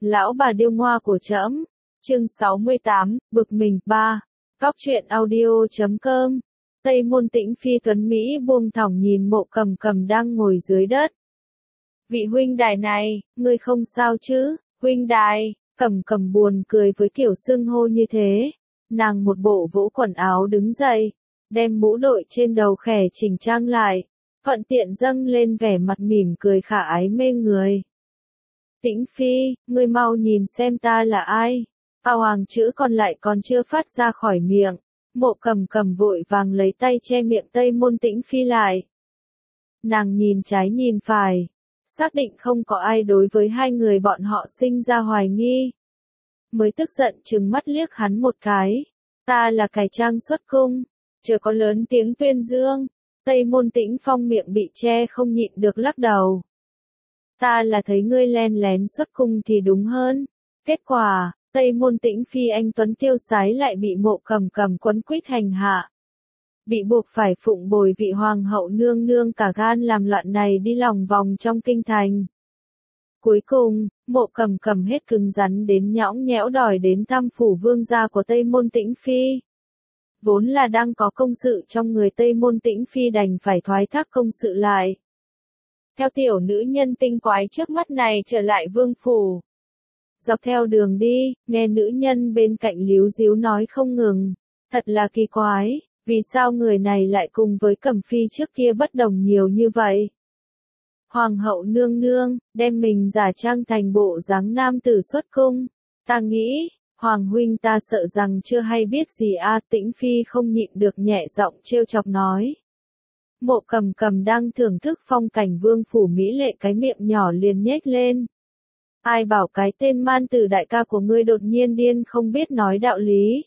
Lão bà điêu ngoa của trẫm. Chương 68, bực mình 3. Góc truyện audio.com. Tây Môn Tĩnh Phi tuấn Mỹ buông thõng nhìn Mộ Cầm Cầm đang ngồi dưới đất. Vị huynh đài này, ngươi không sao chứ? Huynh đài, Cầm Cầm buồn cười với kiểu xưng hô như thế. Nàng một bộ vỗ quần áo đứng dậy, đem mũ đội trên đầu khẽ chỉnh trang lại, thuận tiện dâng lên vẻ mặt mỉm cười khả ái mê người. Tĩnh Phi, ngươi mau nhìn xem ta là ai. Ao hoàng chữ còn lại còn chưa phát ra khỏi miệng. Mộ Cầm Cầm vội vàng lấy tay che miệng Tây Môn Tĩnh Phi lại. Nàng nhìn trái nhìn phải, xác định không có ai đối với hai người bọn họ sinh ra hoài nghi. Mới tức giận trừng mắt liếc hắn một cái. Ta là cải trang xuất cung, chưa có lớn tiếng tuyên dương. Tây Môn Tĩnh Phong miệng bị che không nhịn được lắc đầu. Ta là thấy ngươi len lén xuất cung thì đúng hơn. Kết quả, Tây Môn Tĩnh Phi anh tuấn tiêu sái lại bị Mộ Cầm Cầm quấn quýt hành hạ. Bị buộc phải phụng bồi vị hoàng hậu nương nương cả gan làm loạn này đi lòng vòng trong kinh thành. Cuối cùng, Mộ Cầm Cầm hết cứng rắn đến nhõng nhẽo đòi đến thăm phủ vương gia của Tây Môn Tĩnh Phi. Vốn là đang có công sự trong người Tây Môn Tĩnh Phi đành phải thoái thác công sự lại. Theo tiểu nữ nhân tinh quái trước mắt này trở lại vương phủ. Dọc theo đường đi, nghe nữ nhân bên cạnh líu díu nói không ngừng. Thật là kỳ quái, vì sao người này lại cùng với Cẩm Phi trước kia bất đồng nhiều như vậy? Hoàng hậu nương nương, đem mình giả trang thành bộ dáng nam tử xuất cung. Ta nghĩ, Hoàng huynh ta sợ rằng chưa hay biết gì a. Tĩnh Phi không nhịn được nhẹ giọng trêu chọc nói. Mộ Cầm Cầm đang thưởng thức phong cảnh vương phủ mỹ lệ cái miệng nhỏ liền nhếch lên. Ai bảo cái tên man tử đại ca của ngươi đột nhiên điên không biết nói đạo lý.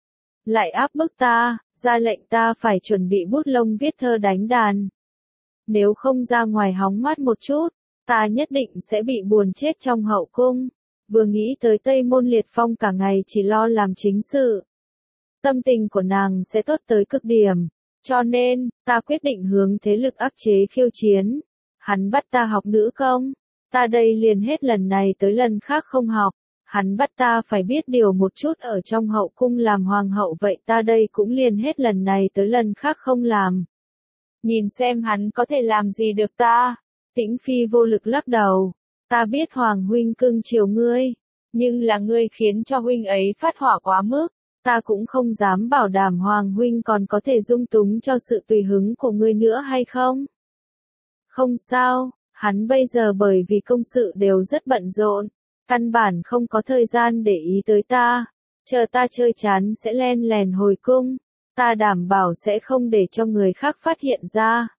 Lại áp bức ta, ra lệnh ta phải chuẩn bị bút lông viết thơ đánh đàn. Nếu không ra ngoài hóng mát một chút, ta nhất định sẽ bị buồn chết trong hậu cung. Vừa nghĩ tới Tây Môn Liệt Phong cả ngày chỉ lo làm chính sự. Tâm tình của nàng sẽ tốt tới cực điểm. Cho nên, ta quyết định hướng thế lực áp chế khiêu chiến. Hắn bắt ta học nữ công. Ta đây liền hết lần này tới lần khác không học. Hắn bắt ta phải biết điều một chút ở trong hậu cung làm hoàng hậu vậy ta đây cũng liền hết lần này tới lần khác không làm. Nhìn xem hắn có thể làm gì được ta. Tĩnh Phi vô lực lắc đầu. Ta biết Hoàng huynh cưng chiều ngươi. Nhưng là ngươi khiến cho huynh ấy phát hỏa quá mức. Ta cũng không dám bảo đảm Hoàng huynh còn có thể dung túng cho sự tùy hứng của ngươi nữa hay không. Không sao, hắn bây giờ bởi vì công sự đều rất bận rộn. Căn bản không có thời gian để ý tới ta. Chờ ta chơi chán sẽ len lèn hồi cung. Ta đảm bảo sẽ không để cho người khác phát hiện ra.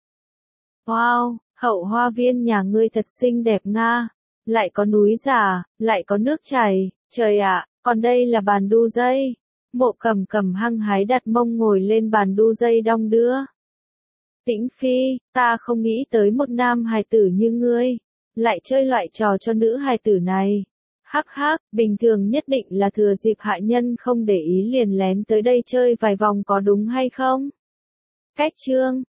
Wow, hậu hoa viên nhà ngươi thật xinh đẹp nga. Lại có núi giả, lại có nước chảy. Trời ạ, còn đây là bàn đu dây. Mộ Cầm Cầm hăng hái đặt mông ngồi lên bàn đu dây đong đưa. Tĩnh Phi, ta không nghĩ tới một nam hài tử như ngươi. Lại chơi loại trò cho nữ hài tử này. Hắc hắc, bình thường nhất định là thừa dịp hạ nhân không để ý liền lén tới đây chơi vài vòng có đúng hay không? Cách chương,